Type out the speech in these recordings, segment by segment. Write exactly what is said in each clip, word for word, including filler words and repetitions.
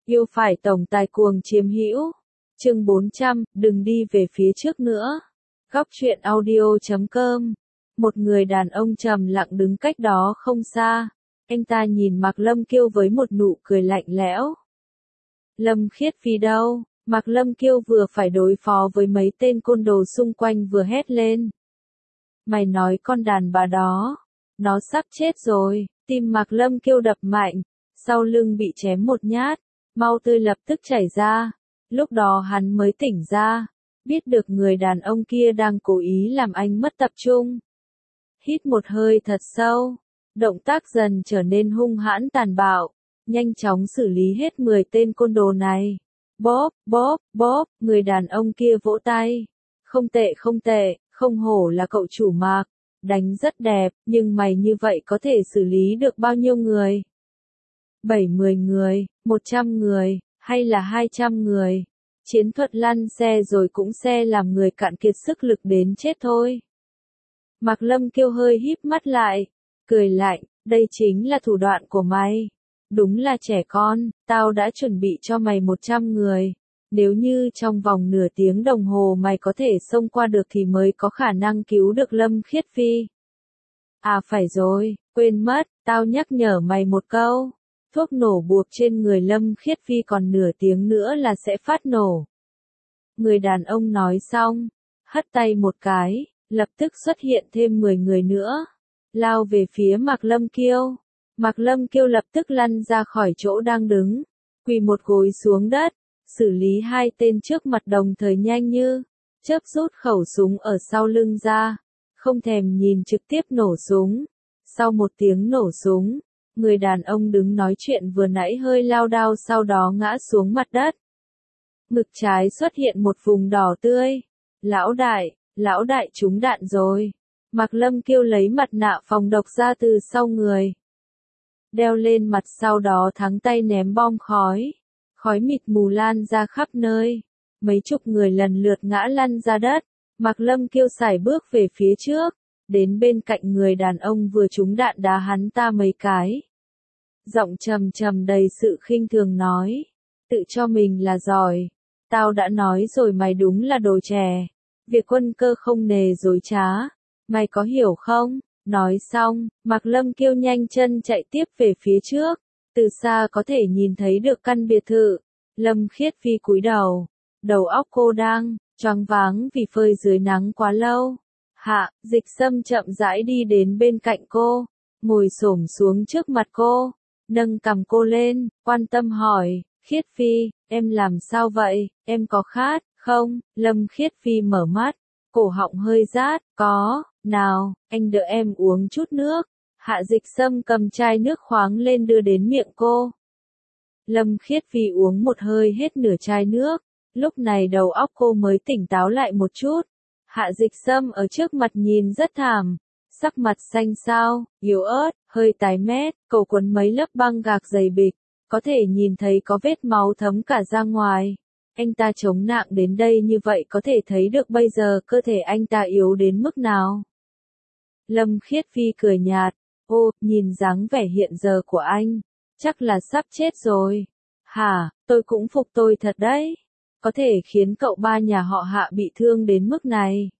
Yêu phải tổng tài cuồng chiếm hữu. Chương bốn trăm, đừng đi về phía trước nữa. Góc truyện audio chấm com. Một người đàn ông trầm lặng đứng cách đó không xa. Anh ta nhìn Mạc Lâm Kiêu với một nụ cười lạnh lẽo. Lâm Khiết Phi đâu? Mạc Lâm Kiêu vừa phải đối phó với mấy tên côn đồ xung quanh vừa hét lên. Mày nói con đàn bà đó, nó sắp chết rồi. Tim Mạc Lâm Kiêu đập mạnh, sau lưng bị chém một nhát, máu tươi lập tức chảy ra. Lúc đó hắn mới tỉnh ra, biết được người đàn ông kia đang cố ý làm anh mất tập trung. Hít một hơi thật sâu, động tác dần trở nên hung hãn tàn bạo, nhanh chóng xử lý hết mười tên côn đồ này. Bóp, bóp, bóp, người đàn ông kia vỗ tay. Không tệ không tệ, không hổ là cậu chủ Mạc, đánh rất đẹp, nhưng mày như vậy có thể xử lý được bao nhiêu người? Bảy mười người, một trăm người, hay là hai trăm người? Chiến thuật lăn xe rồi cũng xe làm người cạn kiệt sức lực đến chết thôi. Mạc Lâm Kiêu hơi híp mắt lại, cười lạnh, đây chính là thủ đoạn của mày. Đúng là trẻ con, tao đã chuẩn bị cho mày một trăm người. Nếu như trong vòng nửa tiếng đồng hồ mày có thể xông qua được thì mới có khả năng cứu được Lâm Khiết Phi. À phải rồi, quên mất, tao nhắc nhở mày một câu. Thuốc nổ buộc trên người Lâm Khiết Phi còn nửa tiếng nữa là sẽ phát nổ. Người đàn ông nói xong, hất tay một cái, lập tức xuất hiện thêm mười người nữa, lao về phía Mạc Lâm Kiêu. Mạc Lâm Kiêu lập tức lăn ra khỏi chỗ đang đứng, quỳ một gối xuống đất, xử lý hai tên trước mặt đồng thời nhanh như chớp rút khẩu súng ở sau lưng ra, không thèm nhìn trực tiếp nổ súng. Sau một tiếng nổ súng, người đàn ông đứng nói chuyện vừa nãy hơi lao đao sau đó ngã xuống mặt đất. Ngực trái xuất hiện một vùng đỏ tươi. Lão đại, lão đại trúng đạn rồi. Mạc Lâm Kiêu lấy mặt nạ phòng độc ra từ sau người, đeo lên mặt sau đó thắng tay ném bom khói. Khói mịt mù lan ra khắp nơi. Mấy chục người lần lượt ngã lăn ra đất. Mạc Lâm Kiêu sải bước về phía trước, đến bên cạnh người đàn ông vừa trúng đạn đá hắn ta mấy cái. Giọng trầm trầm đầy sự khinh thường nói, tự cho mình là giỏi. Tao đã nói rồi mày đúng là đồ trẻ. Việc quân cơ không nề dối trá. Mày có hiểu không? Nói xong, Mạc Lâm Kiêu nhanh chân chạy tiếp về phía trước. Từ xa có thể nhìn thấy được căn biệt thự. Lâm Khiết Phi cúi đầu. Đầu óc cô đang choáng váng vì phơi dưới nắng quá lâu. Hạ Dịch Sâm chậm rãi đi đến bên cạnh cô, ngồi xổm xuống trước mặt cô, nâng cằm cô lên, quan tâm hỏi, Khiết Phi, em làm sao vậy, em có khát không? Lâm Khiết Phi mở mắt, cổ họng hơi rát, có, nào, anh đợi em uống chút nước. Hạ Dịch Sâm cầm chai nước khoáng lên đưa đến miệng cô. Lâm Khiết Phi uống một hơi hết nửa chai nước, lúc này đầu óc cô mới tỉnh táo lại một chút. Hạ Dịch Sâm ở trước mặt nhìn rất thảm, sắc mặt xanh xao, yếu ớt, hơi tái mét, cổ quấn mấy lớp băng gạc dày bịch, có thể nhìn thấy có vết máu thấm cả ra ngoài. Anh ta chống nặng đến đây như vậy có thể thấy được bây giờ cơ thể anh ta yếu đến mức nào. Lâm Khiết Phi cười nhạt, ô, nhìn dáng vẻ hiện giờ của anh, chắc là sắp chết rồi. Hả, tôi cũng phục tôi thật đấy. Có thể khiến cậu ba nhà họ Hạ bị thương đến mức này.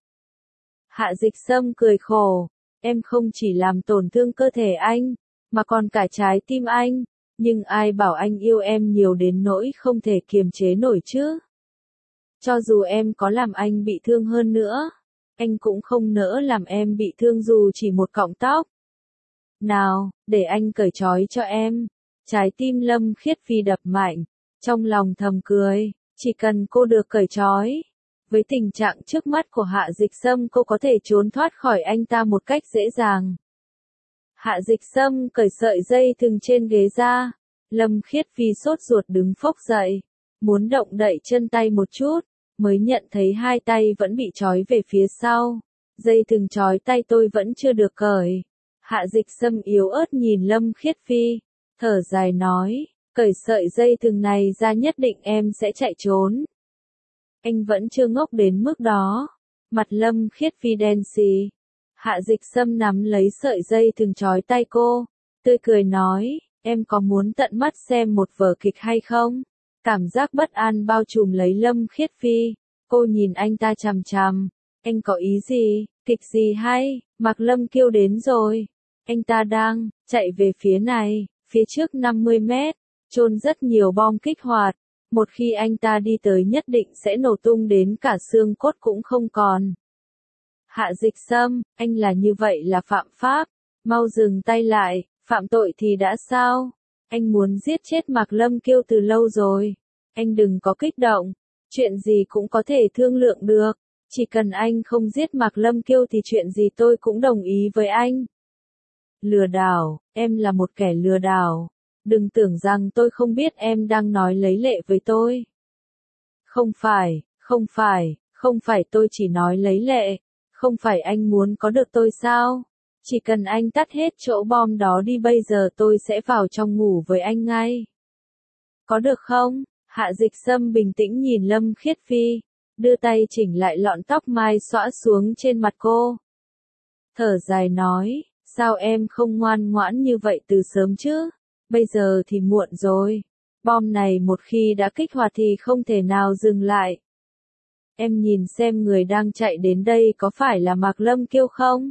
Hạ Dịch Sâm cười khổ, em không chỉ làm tổn thương cơ thể anh, mà còn cả trái tim anh, nhưng ai bảo anh yêu em nhiều đến nỗi không thể kiềm chế nổi chứ. Cho dù em có làm anh bị thương hơn nữa, anh cũng không nỡ làm em bị thương dù chỉ một cọng tóc. Nào, để anh cởi trói cho em. Trái tim Lâm Khiết Phi đập mạnh, trong lòng thầm cười. Chỉ cần cô được cởi trói, với tình trạng trước mắt của Hạ Dịch Sâm cô có thể trốn thoát khỏi anh ta một cách dễ dàng. Hạ Dịch Sâm cởi sợi dây thừng trên ghế ra, Lâm Khiết Phi sốt ruột đứng phốc dậy, muốn động đậy chân tay một chút, mới nhận thấy hai tay vẫn bị trói về phía sau. Dây thừng trói tay tôi vẫn chưa được cởi. Hạ Dịch Sâm yếu ớt nhìn Lâm Khiết Phi, thở dài nói. Cởi sợi dây thừng này ra nhất định em sẽ chạy trốn. Anh vẫn chưa ngốc đến mức đó. Mặt Lâm Khiết Phi đen xì. Hạ Dịch Sâm nắm lấy sợi dây thừng trói tay cô, tươi cười nói, em có muốn tận mắt xem một vở kịch hay không? Cảm giác bất an bao trùm lấy Lâm Khiết Phi, cô nhìn anh ta chằm chằm, anh có ý gì, kịch gì hay, Mạc Lâm Kiêu đến rồi, anh ta đang chạy về phía này, phía trước năm mươi mét, chôn rất nhiều bom kích hoạt, một khi anh ta đi tới nhất định sẽ nổ tung đến cả xương cốt cũng không còn. Hạ Dịch Sâm, anh là như vậy là phạm pháp, mau dừng tay lại, phạm tội thì đã sao? Anh muốn giết chết Mạc Lâm Kiêu từ lâu rồi. Anh đừng có kích động, chuyện gì cũng có thể thương lượng được. Chỉ cần anh không giết Mạc Lâm Kiêu thì chuyện gì tôi cũng đồng ý với anh. Lừa đảo, em là một kẻ lừa đảo. Đừng tưởng rằng tôi không biết em đang nói lấy lệ với tôi. Không phải, không phải, không phải tôi chỉ nói lấy lệ. Không phải anh muốn có được tôi sao? Chỉ cần anh tắt hết chỗ bom đó đi bây giờ tôi sẽ vào trong ngủ với anh ngay. Có được không? Hạ Dịch Sâm bình tĩnh nhìn Lâm Khiết Phi, đưa tay chỉnh lại lọn tóc mai xõa xuống trên mặt cô. Thở dài nói, sao em không ngoan ngoãn như vậy từ sớm chứ? Bây giờ thì muộn rồi. Bom này một khi đã kích hoạt thì không thể nào dừng lại. Em nhìn xem người đang chạy đến đây có phải là Mạc Lâm Kiêu không?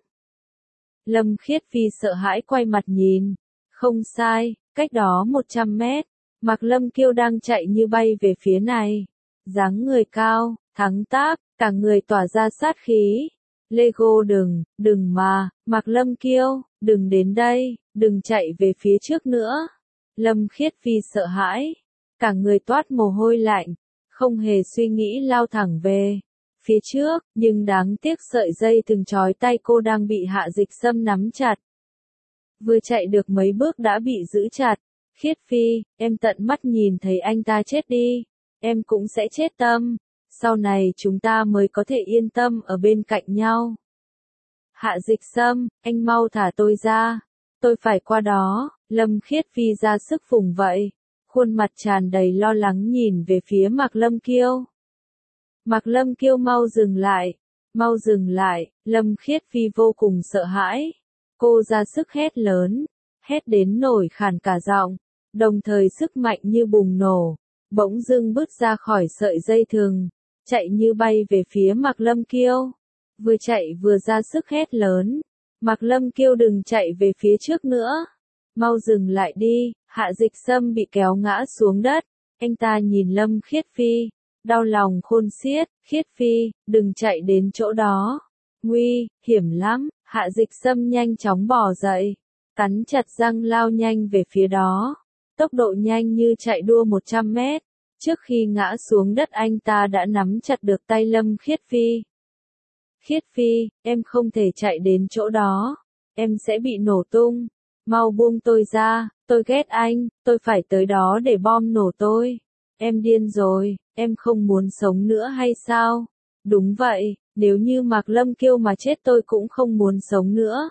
Lâm Khiết Phi sợ hãi quay mặt nhìn. Không sai, cách đó một trăm mét. Mạc Lâm Kiêu đang chạy như bay về phía này. Dáng người cao, thắng táp, cả người tỏa ra sát khí. Lego đừng, đừng mà, Mạc Lâm Kiêu, đừng đến đây, đừng chạy về phía trước nữa. Lâm Khiết Phi sợ hãi, cả người toát mồ hôi lạnh, không hề suy nghĩ lao thẳng về phía trước, nhưng đáng tiếc sợi dây thừng trói tay cô đang bị Hạ Dịch Sâm nắm chặt. Vừa chạy được mấy bước đã bị giữ chặt. Khiết Phi, em tận mắt nhìn thấy anh ta chết đi, em cũng sẽ chết tâm. Sau này chúng ta mới có thể yên tâm ở bên cạnh nhau. Hạ Dịch Sâm, anh mau thả tôi ra. Tôi phải qua đó. Lâm Khiết Phi ra sức vùng vậy. Khuôn mặt tràn đầy lo lắng nhìn về phía Mạc Lâm Kiêu. Mạc Lâm Kiêu mau dừng lại. Mau dừng lại. Lâm Khiết Phi vô cùng sợ hãi. Cô ra sức hét lớn. Hét đến nổi khàn cả giọng. Đồng thời sức mạnh như bùng nổ. Bỗng dưng bứt ra khỏi sợi dây thừng. Chạy như bay về phía Mạc Lâm Kiêu. Vừa chạy vừa ra sức hét lớn. Mạc Lâm Kiêu đừng chạy về phía trước nữa. Mau dừng lại đi. Hạ Dịch Sâm bị kéo ngã xuống đất. Anh ta nhìn Lâm Khiết Phi. Đau lòng khôn xiết. Khiết Phi, đừng chạy đến chỗ đó. Nguy, hiểm lắm. Hạ Dịch Sâm nhanh chóng bò dậy. Cắn chặt răng lao nhanh về phía đó. Tốc độ nhanh như chạy đua một trăm mét. Trước khi ngã xuống đất anh ta đã nắm chặt được tay Lâm Khiết Phi. Khiết Phi, em không thể chạy đến chỗ đó. Em sẽ bị nổ tung. Mau buông tôi ra, tôi ghét anh, tôi phải tới đó để bom nổ tôi. Em điên rồi, em không muốn sống nữa hay sao? Đúng vậy, nếu như Mạc Lâm Kiêu mà chết tôi cũng không muốn sống nữa.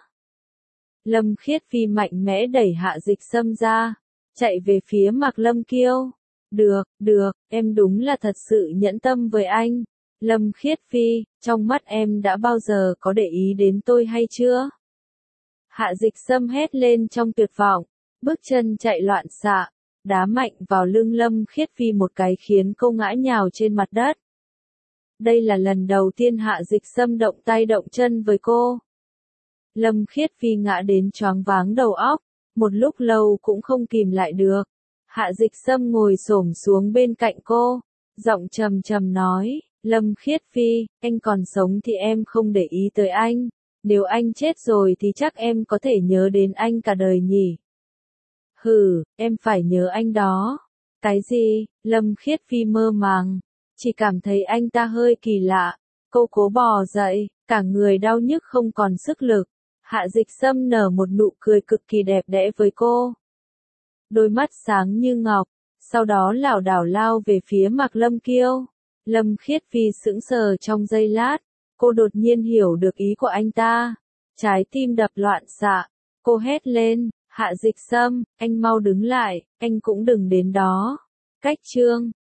Lâm Khiết Phi mạnh mẽ đẩy Hạ Dịch Sâm ra, chạy về phía Mạc Lâm Kiêu. Được, được, em đúng là thật sự nhẫn tâm với anh. Lâm Khiết Phi, trong mắt em đã bao giờ có để ý đến tôi hay chưa? Hạ Dịch Sâm hét lên trong tuyệt vọng, bước chân chạy loạn xạ, đá mạnh vào lưng Lâm Khiết Phi một cái khiến cô ngã nhào trên mặt đất. Đây là lần đầu tiên Hạ Dịch Sâm động tay động chân với cô. Lâm Khiết Phi ngã đến choáng váng đầu óc, một lúc lâu cũng không kìm lại được. Hạ Dịch Sâm ngồi xổm xuống bên cạnh cô, giọng trầm trầm nói, Lâm Khiết Phi, anh còn sống thì em không để ý tới anh, nếu anh chết rồi thì chắc em có thể nhớ đến anh cả đời nhỉ. Hừ, em phải nhớ anh đó. Cái gì? Lâm Khiết Phi mơ màng, chỉ cảm thấy anh ta hơi kỳ lạ. Cô cố bò dậy, cả người đau nhức không còn sức lực. Hạ Dịch Sâm nở một nụ cười cực kỳ đẹp đẽ với cô. Đôi mắt sáng như ngọc, sau đó lảo đảo lao về phía Mạc Lâm Kiêu. Lâm Khiết Phi sững sờ trong giây lát, cô đột nhiên hiểu được ý của anh ta. Trái tim đập loạn xạ, cô hét lên, Hạ Dịch Sâm, anh mau đứng lại, anh cũng đừng đến đó. Cách chương